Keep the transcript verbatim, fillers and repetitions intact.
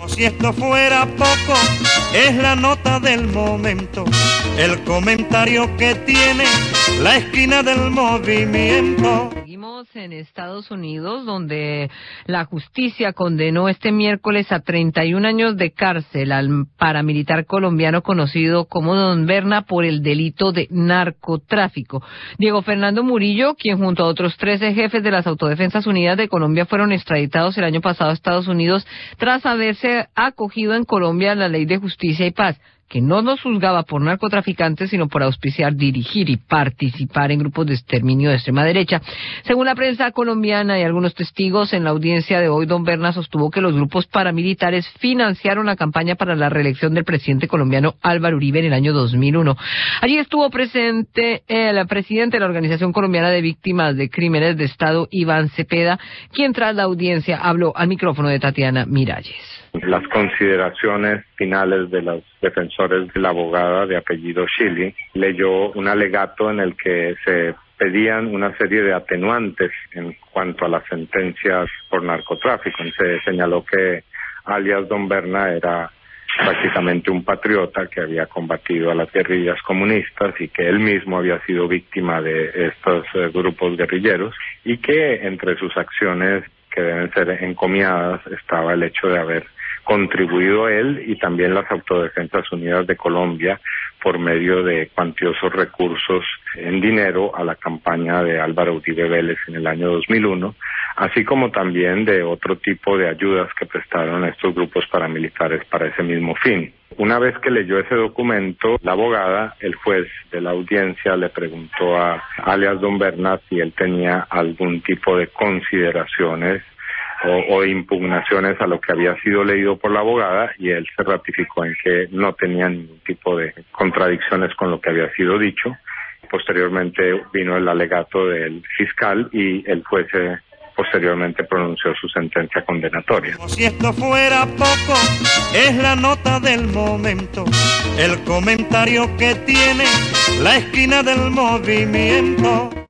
Si esto fuera poco, es la nota del momento, el comentario que tiene la esquina del movimiento. Seguimos en Estados Unidos, donde la justicia condenó este miércoles a treinta y un años de cárcel al paramilitar colombiano conocido como Don Berna por el delito de narcotráfico. Diego Fernando Murillo, quien junto a otros trece jefes de las Autodefensas Unidas de Colombia fueron extraditados el año pasado a Estados Unidos tras haberse acogido en Colombia la Ley de Justicia y Paz, que no nos juzgaba por narcotraficantes, sino por auspiciar, dirigir y participar en grupos de exterminio de extrema derecha. Según la prensa colombiana y algunos testigos, en la audiencia de hoy, Don Berna sostuvo que los grupos paramilitares financiaron la campaña para la reelección del presidente colombiano Álvaro Uribe en el año dos mil uno. Allí estuvo presente el presidente de la Organización Colombiana de Víctimas de Crímenes de Estado, Iván Cepeda, quien tras la audiencia habló al micrófono de Tatiana Miralles. Las consideraciones finales de los defensores de la abogada de apellido Shili leyó un alegato en el que se pedían una serie de atenuantes en cuanto a las sentencias por narcotráfico. Se señaló que alias Don Berna era prácticamente un patriota que había combatido a las guerrillas comunistas y que él mismo había sido víctima de estos eh, grupos guerrilleros y que entre sus acciones que deben ser encomiadas estaba el hecho de haber contribuido él y también las Autodefensas Unidas de Colombia por medio de cuantiosos recursos en dinero a la campaña de Álvaro Uribe Vélez en el año dos mil uno, así como también de otro tipo de ayudas que prestaron estos grupos paramilitares para ese mismo fin. Una vez que leyó ese documento, la abogada, el juez de la audiencia, le preguntó a alias Don Berna si él tenía algún tipo de consideraciones o, o impugnaciones a lo que había sido leído por la abogada, y él se ratificó en que no tenía ningún tipo de contradicciones con lo que había sido dicho. Posteriormente vino el alegato del fiscal y el juez eh, posteriormente pronunció su sentencia condenatoria. Si esto fuera poco, es la nota del momento, el comentario que tiene la esquina del movimiento.